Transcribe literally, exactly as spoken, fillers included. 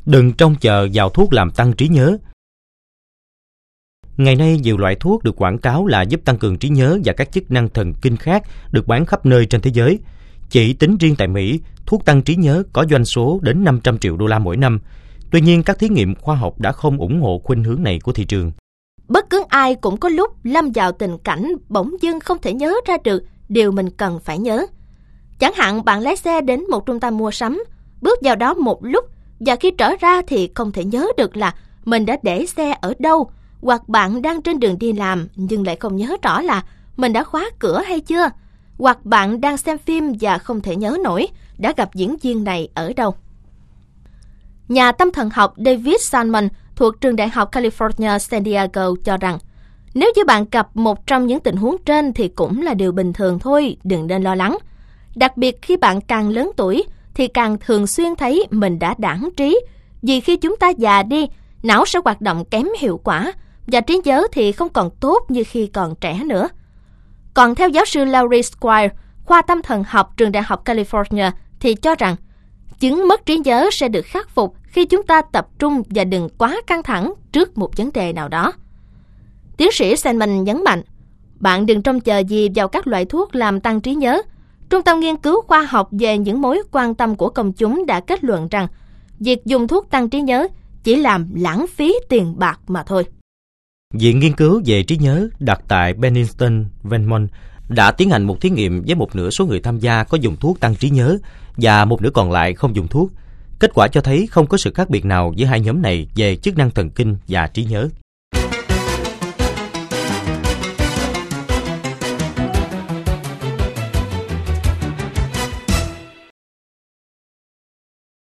Đừng trông chờ vào thuốc làm tăng trí nhớ. Ngày nay, nhiều loại thuốc được quảng cáo là giúp tăng cường trí nhớ và các chức năng thần kinh khác được bán khắp nơi trên thế giới. Chỉ tính riêng tại Mỹ, thuốc tăng trí nhớ có doanh số đến năm trăm triệu đô la mỗi năm. Tuy nhiên, các thí nghiệm khoa học đã không ủng hộ khuynh hướng này của thị trường. Bất cứ ai cũng có lúc lâm vào tình cảnh bỗng dưng không thể nhớ ra được điều mình cần phải nhớ. Chẳng hạn bạn lái xe đến một trung tâm mua sắm, bước vào đó một lúc và khi trở ra thì không thể nhớ được là mình đã để xe ở đâu, hoặc bạn đang trên đường đi làm nhưng lại không nhớ rõ là mình đã khóa cửa hay chưa, hoặc bạn đang xem phim và không thể nhớ nổi đã gặp diễn viên này ở đâu. Nhà tâm thần học David Salmon thuộc trường đại học California San Diego cho rằng nếu như bạn gặp một trong những tình huống trên thì cũng là điều bình thường thôi, đừng nên lo lắng. Đặc biệt khi bạn càng lớn tuổi thì càng thường xuyên thấy mình đã đãng trí, vì khi chúng ta già đi, não sẽ hoạt động kém hiệu quả và trí nhớ thì không còn tốt như khi còn trẻ nữa. Còn theo giáo sư Laurie Squire, khoa tâm thần học trường đại học California thì cho rằng chứng mất trí nhớ sẽ được khắc phục khi chúng ta tập trung và đừng quá căng thẳng trước một vấn đề nào đó. Tiến sĩ Salmon nhấn mạnh, bạn đừng trông chờ gì vào các loại thuốc làm tăng trí nhớ. Trung tâm nghiên cứu khoa học về những mối quan tâm của công chúng đã kết luận rằng việc dùng thuốc tăng trí nhớ chỉ làm lãng phí tiền bạc mà thôi. Viện nghiên cứu về trí nhớ đặt tại Bennington, Vermont đã tiến hành một thí nghiệm với một nửa số người tham gia có dùng thuốc tăng trí nhớ và một nửa còn lại không dùng thuốc. Kết quả cho thấy không có sự khác biệt nào giữa hai nhóm này về chức năng thần kinh và trí nhớ.